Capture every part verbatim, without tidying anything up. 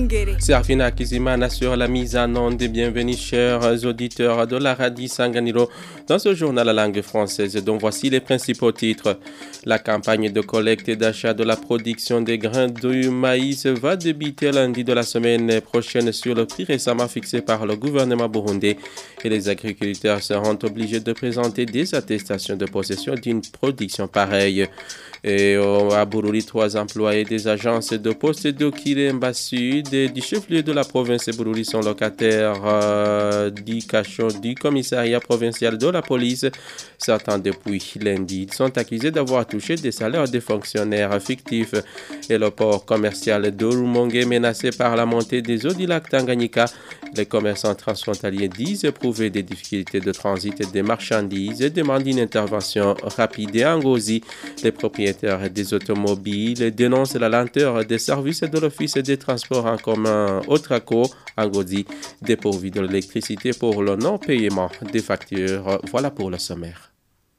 Serafina Kizimana sur la mise en onde. Bienvenue chers auditeurs de la radio Sanganiro dans ce journal à langue française dont voici les principaux titres. La campagne de collecte et d'achat de la production des grains de maïs va débuter lundi de la semaine prochaine sur le prix récemment fixé par le gouvernement burundais et les agriculteurs seront obligés de présenter des attestations de possession d'une production pareille. Et à Bururi, trois employés des agences de poste de Kiremba Sud et du chef-lieu de la province de Bururi sont locataires euh, du cachot du commissariat provincial de la police. Certains depuis lundi sont accusés d'avoir touché des salaires des fonctionnaires fictifs. Et le port commercial de Rumongue menacé par la montée des eaux du lac Tanganyika. Les commerçants transfrontaliers disent éprouver des difficultés de transit des marchandises et demandent une intervention rapide et en Ngozi. Les propriétaires des automobiles dénoncent la lenteur des services de l'Office des transports en commun au Traco, en Ngozi, dépourvu de l'électricité pour le non-paiement des factures. Voilà pour le sommaire.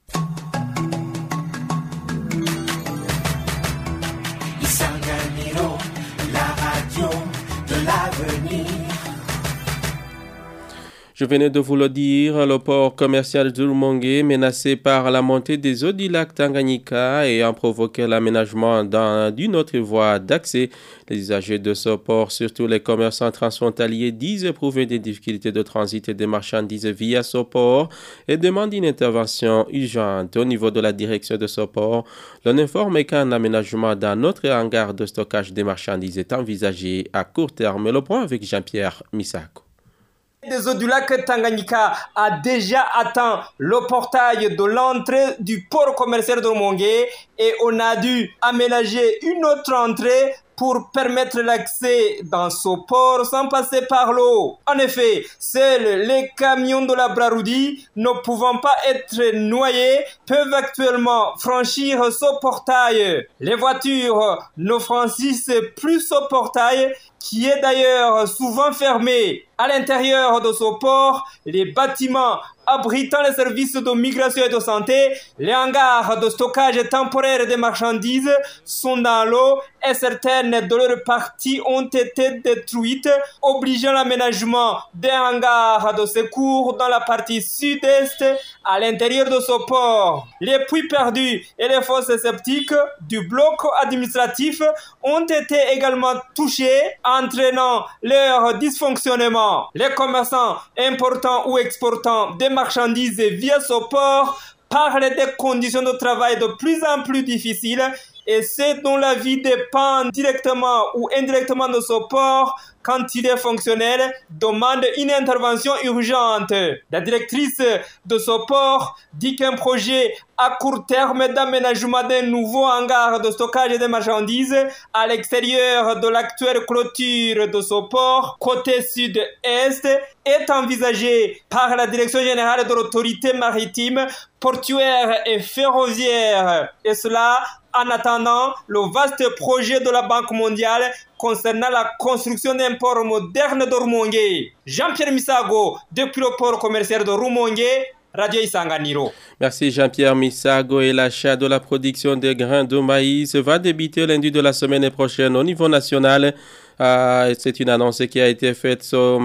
Je venais de vous le dire, le port commercial de Rumongue, menacé par la montée des eaux du lac Tanganyika et a provoqué l'aménagement d'une autre voie d'accès. Les usagers de ce port, surtout les commerçants transfrontaliers, disent éprouver des difficultés de transit des marchandises via ce port et demandent une intervention urgente au niveau de la direction de ce port. L'on informe qu'un aménagement d'un autre hangar de stockage des marchandises est envisagé à court terme. Le point avec Jean-Pierre Misako. Des eaux du lac Tanganyika a déjà atteint le portail de l'entrée du port commercial de Rumongue et on a dû aménager une autre entrée pour permettre l'accès dans ce port sans passer par l'eau. En effet, seuls les camions de la Braroudi, ne pouvant pas être noyés, peuvent actuellement franchir ce portail. Les voitures ne franchissent plus ce portail qui est d'ailleurs souvent fermé. À l'intérieur de ce port, les bâtiments abritant les services de migration et de santé, les hangars de stockage temporaire des marchandises sont dans l'eau et certaines de leurs parties ont été détruites, obligeant l'aménagement des hangars de secours dans la partie sud-est à l'intérieur de ce port. Les puits perdus et les fosses sceptiques du bloc administratif ont été également touchés, entraînant leur dysfonctionnement. Les commerçants importants ou exportants des marchandises via ce port parlent des conditions de travail de plus en plus difficiles et ceux dont la vie dépend directement ou indirectement de ce port quand il est fonctionnel demandent une intervention urgente. La directrice de ce port dit qu'un projet à court terme d'aménagement d'un nouveau hangar de stockage des marchandises à l'extérieur de l'actuelle clôture de ce port, côté sud-est, est envisagé par la Direction générale de l'autorité maritime, portuaire et ferroviaire. Et cela en attendant le vaste projet de la Banque mondiale concernant la construction d'un port moderne de Rumongue. Jean-Pierre Misago, depuis le port commercial de Rumongue, Radio Isanganiro. Merci Jean-Pierre Misago. Et l'achat de la production des grains de maïs va débuter lundi de la semaine prochaine au niveau national. Euh, c'est une annonce qui a été faite ce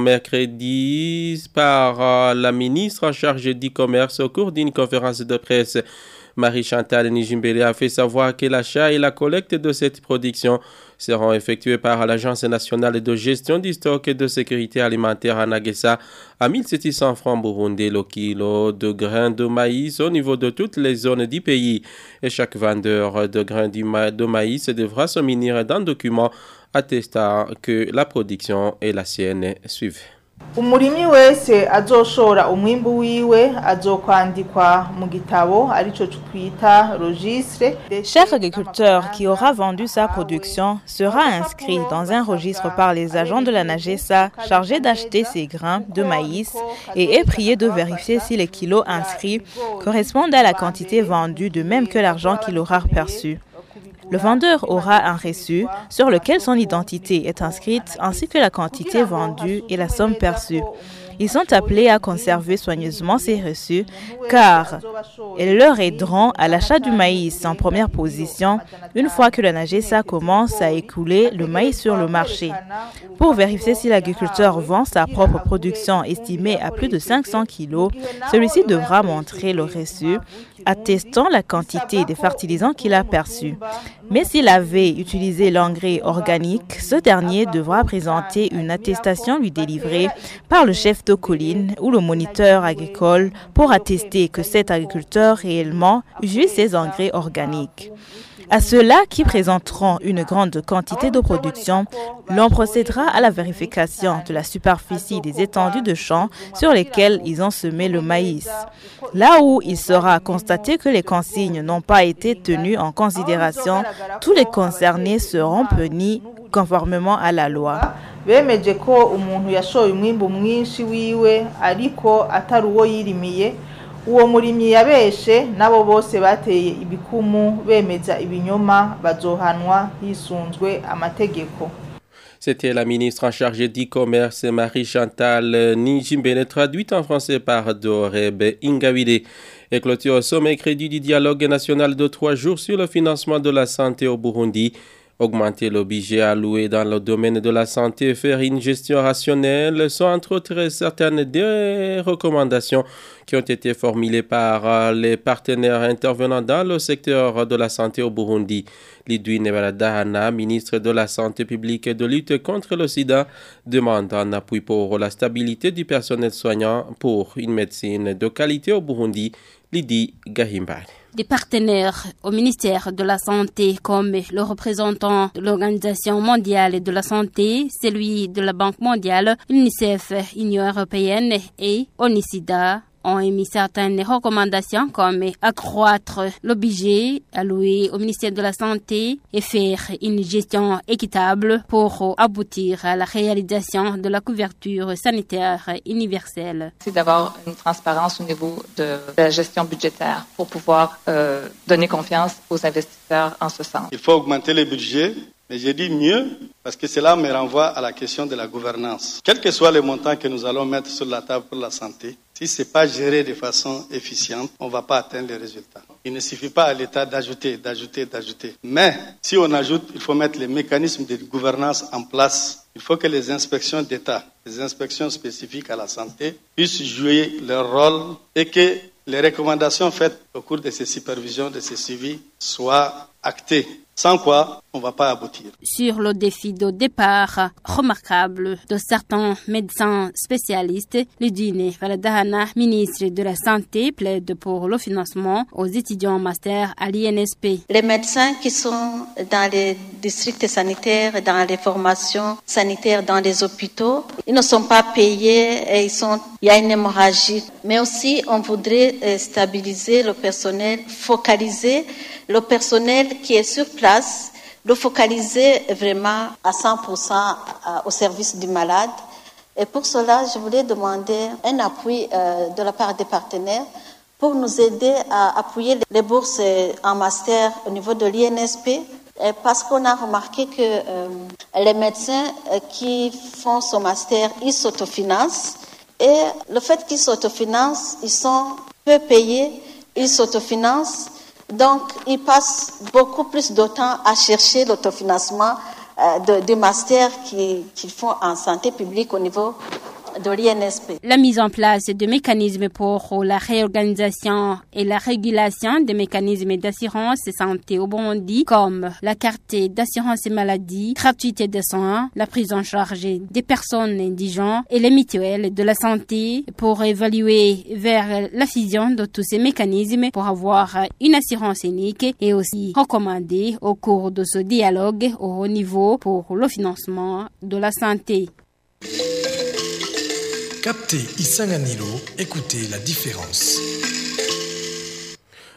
mercredi par euh, la ministre chargée du commerce au cours d'une conférence de presse. Marie-Chantal Nijimbele a fait savoir que l'achat et la collecte de cette production seront effectués par l'Agence nationale de gestion du stock et de sécurité alimentaire à Nagessa à mille sept cents francs burundais le kilo de grains de maïs au niveau de toutes les zones du pays. Et chaque vendeur de grains de maïs devra se munir d'un document attestant que la production est la sienne. Suivez. Umurimyi wese azoshora umwimbu wiwe azokwandikwa mu gitabo arico twita registre. Chaque agriculteur qui aura vendu sa production sera inscrit dans un registre par les agents de la Nagessa chargés d'acheter ses grains de maïs et est prié de vérifier si les kilos inscrits correspondent à la quantité vendue, de même que l'argent qu'il aura perçu. Le vendeur aura un reçu sur lequel son identité est inscrite ainsi que la quantité vendue et la somme perçue. Ils sont appelés à conserver soigneusement ces reçus car elles leur aideront à l'achat du maïs en première position une fois que la NAGESA commence à écouler le maïs sur le marché. Pour vérifier si l'agriculteur vend sa propre production estimée à plus de cinq cents kilos, celui-ci devra montrer le reçu attestant la quantité des fertilisants qu'il a perçus. Mais s'il avait utilisé l'engrais organique, ce dernier devra présenter une attestation lui délivrée par le chef de colline ou le moniteur agricole pour attester que cet agriculteur réellement utilise ces engrais organiques. À ceux-là qui présenteront une grande quantité de production, l'on procédera à la vérification de la superficie des étendues de champs sur lesquelles ils ont semé le maïs. Là où il sera constaté que les consignes n'ont pas été tenues en considération, tous les concernés seront punis conformément à la loi. Bemeje ko umuntu yashoye umwimbu mwinshi wiwe ariko atari uwo yirimiye uwo murimyi yabeshe nabo bose bateye ibikumu bemeza ibinyoma bazohanwa hisunzwe amategeko. C'était la ministre en charge d'e-commerce Marie-Chantal Nijimbene, traduite en français par Doreb Ingawide. Et clôture au sommet crédit du dialogue national de trois jours sur le financement de la santé au Burundi. Augmenter le budget alloué dans le domaine de la santé et faire une gestion rationnelle sont entre autres certaines des recommandations qui ont été formulées par les partenaires intervenant dans le secteur de la santé au Burundi. Lidwine Baradahana, ministre de la Santé publique et de lutte contre le sida, demande un appui pour la stabilité du personnel soignant pour une médecine de qualité au Burundi. Lydie Gahimbari. Des partenaires au ministère de la Santé comme le représentant de l'Organisation mondiale de la santé, celui de la Banque mondiale, l'UNICEF, Union européenne et ONISIDA ont émis certaines recommandations comme accroître le budget alloué au ministère de la Santé et faire une gestion équitable pour aboutir à la réalisation de la couverture sanitaire universelle. C'est d'avoir une transparence au niveau de la gestion budgétaire pour pouvoir euh, donner confiance aux investisseurs en ce sens. Il faut augmenter le budget. Mais j'ai dit mieux parce que cela me renvoie à la question de la gouvernance. Quel que soit le montant que nous allons mettre sur la table pour la santé, si ce n'est pas géré de façon efficiente, on ne va pas atteindre les résultats. Il ne suffit pas à l'État d'ajouter, d'ajouter, d'ajouter. Mais si on ajoute, il faut mettre les mécanismes de gouvernance en place. Il faut que les inspections d'État, les inspections spécifiques à la santé, puissent jouer leur rôle et que les recommandations faites au cours de ces supervisions, de ces suivis, soient actées. Sans quoi, on ne va pas aboutir. Sur le défi de départ remarquable de certains médecins spécialistes, Lidwine Baradahana, ministre de la Santé, plaide pour le financement aux étudiants en master à l'I N S P. Les médecins qui sont dans les districts sanitaires, dans les formations sanitaires, dans les hôpitaux, ils ne sont pas payés et ils sont, il y a une hémorragie. Mais aussi, on voudrait stabiliser le personnel, focaliser le personnel qui est sur place, le focaliser vraiment à cent pour cent au service du malade. Et pour cela, je voulais demander un appui euh, de la part des partenaires pour nous aider à appuyer les bourses en master au niveau de l'I N S P. Et parce qu'on a remarqué que euh, les médecins qui font ce master, ils s'autofinancent. Et le fait qu'ils s'autofinancent, ils sont peu payés, ils s'autofinancent. Donc, ils passent beaucoup plus de temps à chercher l'autofinancement euh, de, de master qu'ils qu'ils font en santé publique au niveau de l'I N S P. La mise en place de mécanismes pour la réorganisation et la régulation des mécanismes d'assurance santé au Burundi, comme la carte d'assurance maladie, gratuité des soins, la prise en charge des personnes indigentes et les mutuelles de la santé, pour évaluer vers la fusion de tous ces mécanismes pour avoir une assurance unique et aussi recommander au cours de ce dialogue au haut niveau pour le financement de la santé. Captez Isanganiro, écoutez la différence.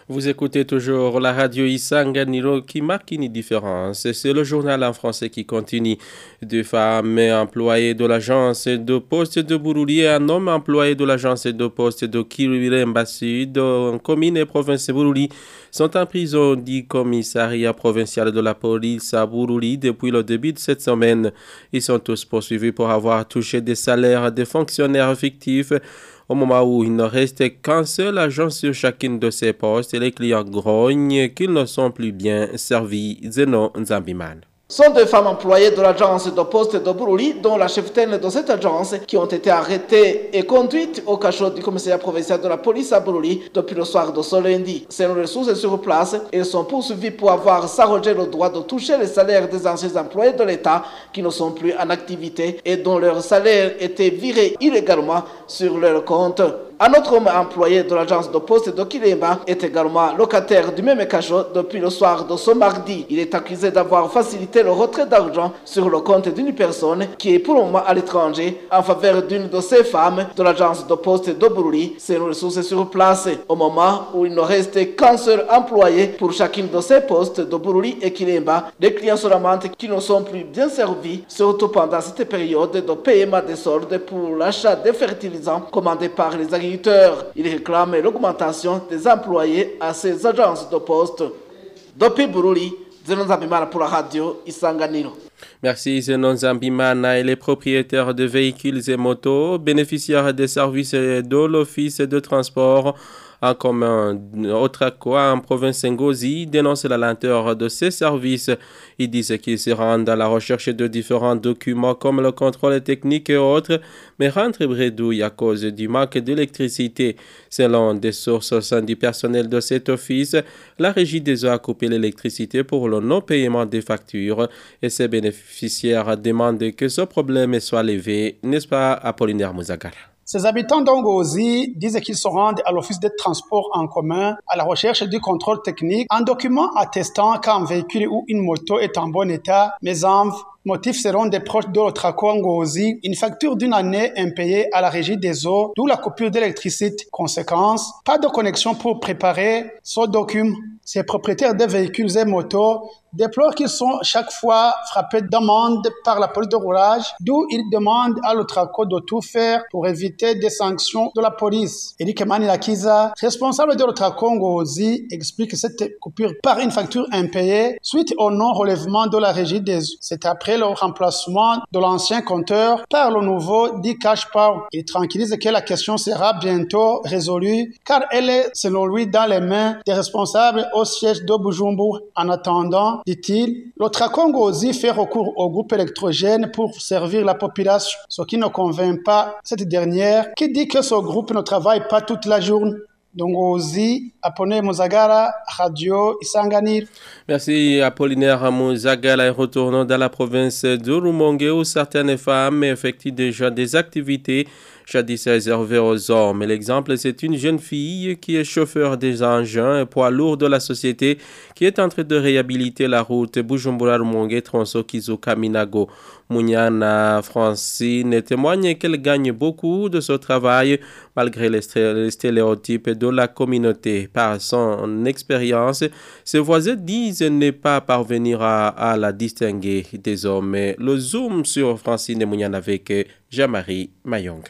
Vous écoutez toujours la radio Isanganiro qui marque une différence. C'est le journal en français qui continue. Deux femmes employées de l'agence de poste de Bururi et un homme employé de l'agence de poste de Kiruremba Sud, en commune et province de Bururi, sont en prison du commissariat provincial de la police à Bururi depuis le début de cette semaine. Ils sont tous poursuivis pour avoir touché des salaires de fonctionnaires fictifs. Au moment où il ne restait qu'un seul agent sur chacune de ces postes, les clients grognent qu'ils ne sont plus bien servis. Zeno Nzambiman. Sont deux femmes employées de l'agence de poste de Bururi, dont la cheftaine de cette agence, qui ont été arrêtées et conduites au cachot du commissariat provincial de la police à Bururi depuis le soir de ce lundi. Selon les sources sur place, elles sont poursuivies pour avoir s'arrogé le droit de toucher les salaires des anciens employés de l'État qui ne sont plus en activité et dont leur salaire était viré illégalement sur leur compte. Un autre homme employé de l'agence de poste de Kiremba est également locataire du même cachot depuis le soir de ce mardi. Il est accusé d'avoir facilité le retrait d'argent sur le compte d'une personne qui est pour le moment à l'étranger en faveur d'une de ces femmes de l'agence de poste de Bururi, selon les sources sur place. Au moment où il ne restait qu'un seul employé pour chacune de ces postes de Bururi et Kiremba, les clients se lamentent qui ne sont plus bien servis, surtout pendant cette période de paiement des soldes pour l'achat des fertilisants commandés par les agriculteurs. Il réclame l'augmentation des employés à ces agences de poste. Depuis Bururi, Zenon Zambimana pour la radio Isanganiro. Merci Zenon Zambimana. Et les propriétaires de véhicules et motos, bénéficiaires des services de l'Office de transport en commun Otrakoa en province Ngozi, dénoncent la lenteur de ces services. Ils disent qu'ils se rendent à la recherche de différents documents comme le contrôle technique et autres, mais rentrent bredouille à cause du manque d'électricité. Selon des sources au sein du personnel de cet office, la régie des eaux a coupé l'électricité pour le non-paiement des factures et ses bénéficiaires demandent que ce problème soit levé, n'est-ce pas Apollinaire Mouzagara? Ces habitants d'Ongozi disent qu'ils se rendent à l'office de transport en commun à la recherche du contrôle technique, un document attestant qu'un véhicule ou une moto est en bon état, mais en motifs seront des proches de l'Otraco Ngozi, une facture d'une année impayée à la régie des eaux, d'où la coupure d'électricité. Conséquence, pas de connexion pour préparer ce document. Ces propriétaires de véhicules et motos déplorent qu'ils sont chaque fois frappés d'amende par la police de roulage, d'où ils demandent à l'Otraco de tout faire pour éviter des sanctions de la police. Eric Manilakiza, responsable de l'Otraco Ngozi, explique cette coupure par une facture impayée suite au non-relèvement de la régie des eaux. C'est après le remplacement de l'ancien compteur par le nouveau dit Cash Power. Il tranquillise que la question sera bientôt résolue car elle est, selon lui, dans les mains des responsables au siège de Bujumbura. En attendant, dit-il, l'Otraco Ngozi fait recours au groupe électrogène pour servir la population, ce qui ne convainc pas cette dernière qui dit que ce groupe ne travaille pas toute la journée. Donc, Ngozi, Apollinaire Mouzagara, Radio Isanganiro. Merci Apollinaire Mouzagara. Retournons dans la province de Rumongue où certaines femmes effectuent déjà des activités jadis réservées aux hommes. L'exemple, c'est une jeune fille qui est chauffeur des engins et poids lourds de la société qui est en train de réhabiliter la route Bujumbura-Rumongue, Tronso, Kizuka, Minago. Mouniana Francine témoigne qu'elle gagne beaucoup de ce travail malgré les stéréotypes de la communauté. Par son expérience, ses voisins disent ne pas parvenir à, à la distinguer des hommes. Le zoom sur Francine et Mouniana avec Jean-Marie Mayonga.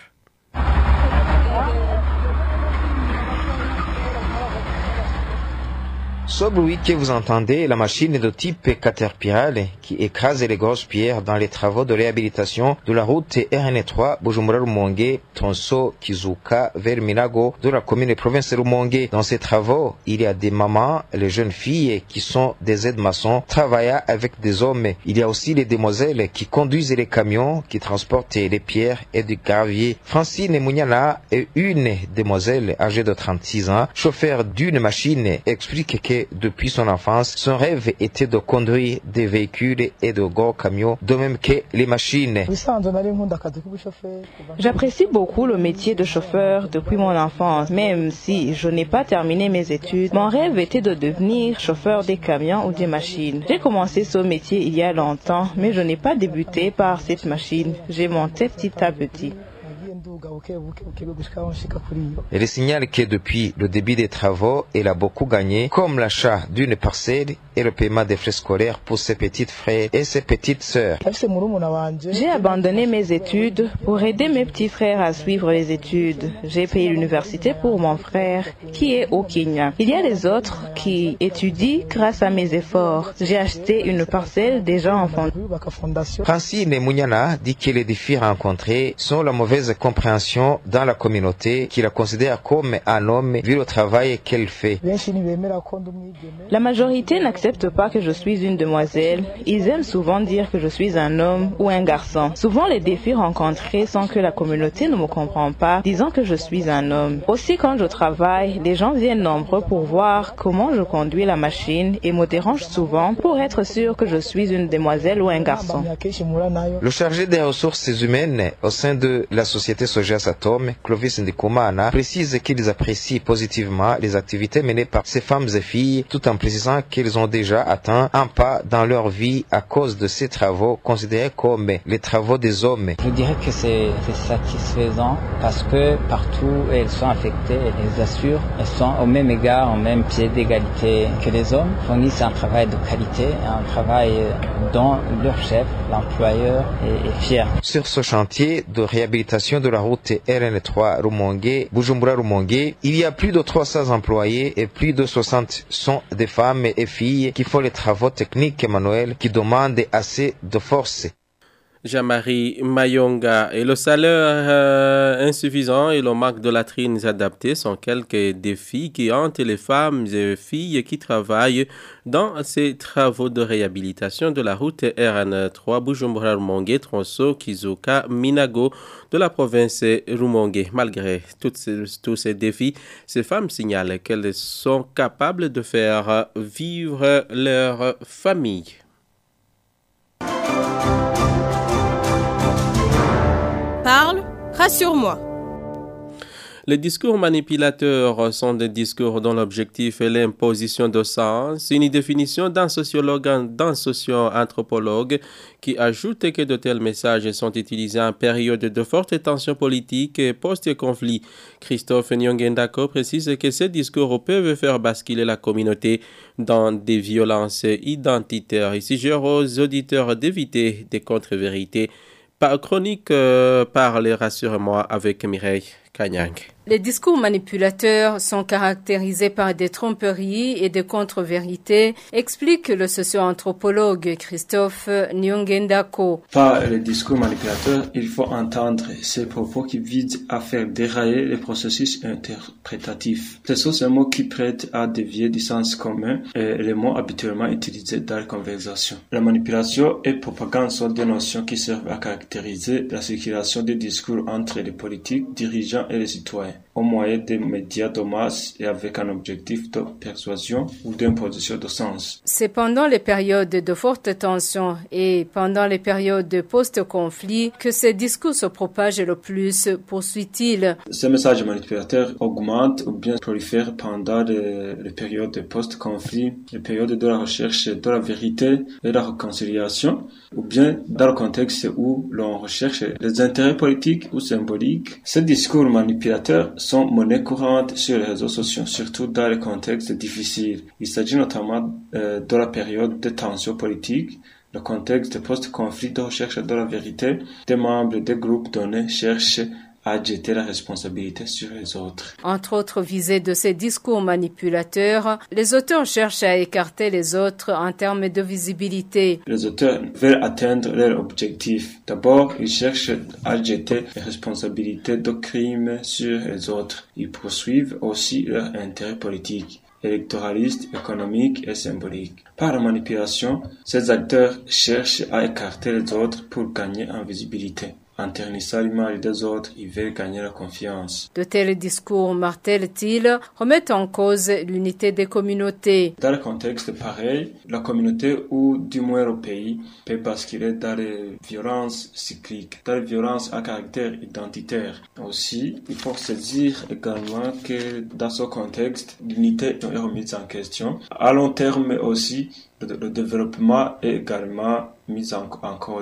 Ce bruit que vous entendez est la machine de type Caterpillar qui écrase les grosses pierres dans les travaux de réhabilitation de la route R N trois Bujumbura-Rumongue, Tronso, Kizuka, vers Minago de la commune et province de Rumongue. Dans ces travaux, il y a des mamans, les jeunes filles qui sont des aides-maçons travaillant avec des hommes. Il y a aussi les demoiselles qui conduisent les camions qui transportent les pierres et du gravier. Francine Mouniana est une demoiselle âgée de trente-six ans, chauffeur d'une machine, explique que depuis son enfance, son rêve était de conduire des véhicules et de gros camions, de même que les machines. J'apprécie beaucoup le métier de chauffeur depuis mon enfance, même si je n'ai pas terminé mes études. Mon rêve était de devenir chauffeur des camions ou des machines. J'ai commencé ce métier il y a longtemps, mais je n'ai pas débuté par cette machine. J'ai monté petit à petit. Elle signale que depuis le début des travaux, elle a beaucoup gagné, comme l'achat d'une parcelle et le paiement des frais scolaires pour ses petits frères et ses petites sœurs. J'ai abandonné mes études pour aider mes petits frères à suivre les études. J'ai payé l'université pour mon frère qui est au Kenya. Il y a les autres qui étudient grâce à mes efforts. J'ai acheté une parcelle déjà en fondation. Francine Mounyana dit que les défis rencontrés sont la mauvaise compréhension dans la communauté qui la considère comme un homme vu le travail qu'elle fait. La majorité n'accepte pas que je suis une demoiselle. Ils aiment souvent dire que je suis un homme ou un garçon. Souvent les défis rencontrés sont que la communauté ne me comprend pas, disant que je suis un homme. Aussi quand je travaille, les gens viennent nombreux pour voir comment je conduis la machine et me dérangent souvent pour être sûr que je suis une demoiselle ou un garçon. Le chargé des ressources humaines au sein de la société Sojas Atom, Clovis Ndikumana, précise qu'ils apprécient positivement les activités menées par ces femmes et filles, tout en précisant qu'elles ont déjà atteint un pas dans leur vie à cause de ces travaux considérés comme les travaux des hommes. Je dirais que c'est satisfaisant parce que partout où elles sont affectées, elles assurent, elles sont au même égard, au même pied d'égalité que les hommes, fournissent un travail de qualité, un travail dont leur chef, l'employeur, est, est fier. Sur ce chantier de réhabilitation de la route R N trois Rumongue, Bujumbura-Rumongue, il y a plus de trois cents employés et plus de soixante sont des femmes et filles qui font les travaux techniques et manuels qui demandent assez de force. Jean-Marie Mayonga. Et le salaire euh, insuffisant et le manque de latrines adaptées sont quelques défis qui hantent les femmes et filles qui travaillent dans ces travaux de réhabilitation de la route R N trois Bujumbura-Rumongue, Tronso, Kizuka, Minago de la province Rumongue. Malgré toutes ces, tous ces défis, ces femmes signalent qu'elles sont capables de faire vivre leur famille. Parle, rassure-moi. Les discours manipulateurs sont des discours dont l'objectif est l'imposition de sens, une définition d'un sociologue, d'un socio-anthropologue qui ajoute que de tels messages sont utilisés en période de forte tension politique et post-conflit. Christophe Nyongendako précise que ces discours peuvent faire basculer la communauté dans des violences identitaires. Il suggère aux auditeurs d'éviter des contre-vérités. Par chronique euh, Parle, rassure-moi avec Mireille Kanyang. Les discours manipulateurs sont caractérisés par des tromperies et des contre-vérités, explique le socio-anthropologue Christophe Nyongendako. Par les discours manipulateurs, il faut entendre ces propos qui visent à faire dérailler les processus interprétatifs. Ce sont ces mots qui prêtent à dévier du sens commun et les mots habituellement utilisés dans la conversation. La manipulation et propagande sont des notions qui servent à caractériser la circulation des discours entre les politiques, dirigeants et les citoyens, au moyen des médias de masse et avec un objectif de persuasion ou d'imposition de sens. C'est pendant les périodes de forte tension et pendant les périodes de post-conflit que ces discours se propagent le plus, poursuit-il. Ces messages manipulateurs augmentent ou bien prolifèrent pendant les, les périodes de post-conflit, les périodes de la recherche de la vérité et de la réconciliation, ou bien dans le contexte où l'on recherche les intérêts politiques ou symboliques. Ces discours manipulateurs sont monnaie courante sur les réseaux sociaux, surtout dans les contextes difficiles. Il s'agit notamment euh, de la période de tension politique, le contexte de post-conflit de recherche de la vérité. Des membres des groupes donnés cherchent à jeter la responsabilité sur les autres. Entre autres visées de ces discours manipulateurs, les auteurs cherchent à écarter les autres en termes de visibilité. Les auteurs veulent atteindre leur objectif. D'abord, ils cherchent à jeter les responsabilités de crimes sur les autres. Ils poursuivent aussi leur intérêt politique, électoraliste, économique et symbolique. Par la manipulation, ces acteurs cherchent à écarter les autres pour gagner en visibilité. En ternissant l'image des autres, ils veulent gagner la confiance. De tels discours, martèlent-ils, remettent en cause l'unité des communautés. Dans le contexte pareil, la communauté ou du moins le pays peut basculer dans les violences cycliques, dans les violences à caractère identitaire. Aussi, il faut saisir également que dans ce contexte, l'unité est remise en question. À long terme aussi, le, le développement est également mis en, en cause.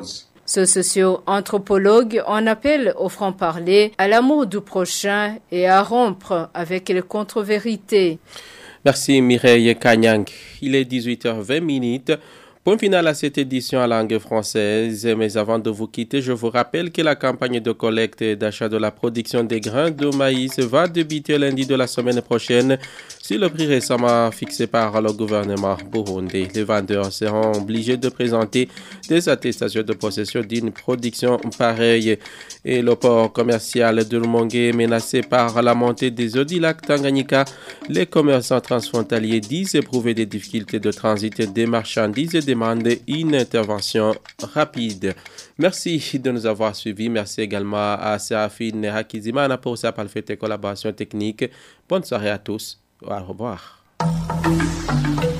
Ce socio-anthropologue en appelle au franc-parler, à l'amour du prochain et à rompre avec les contre-vérités. Merci Mireille Kanyang. Il est dix-huit heures vingt minutes. Point final à cette édition en langue française, mais avant de vous quitter, je vous rappelle que la campagne de collecte et d'achat de la production des grains de maïs va débuter lundi de la semaine prochaine sur le prix récemment fixé par le gouvernement burundais. Les vendeurs seront obligés de présenter des attestations de possession d'une production pareille. Et le port commercial de Rumongue est menacé par la montée des eaux du lac Tanganyika. Les commerçants transfrontaliers disent éprouver des difficultés de transit des marchandises et demandent une intervention rapide. Merci de nous avoir suivis. Merci également à Séraphine Hakizimana pour sa parfaite collaboration technique. Bonne soirée à tous. Au revoir.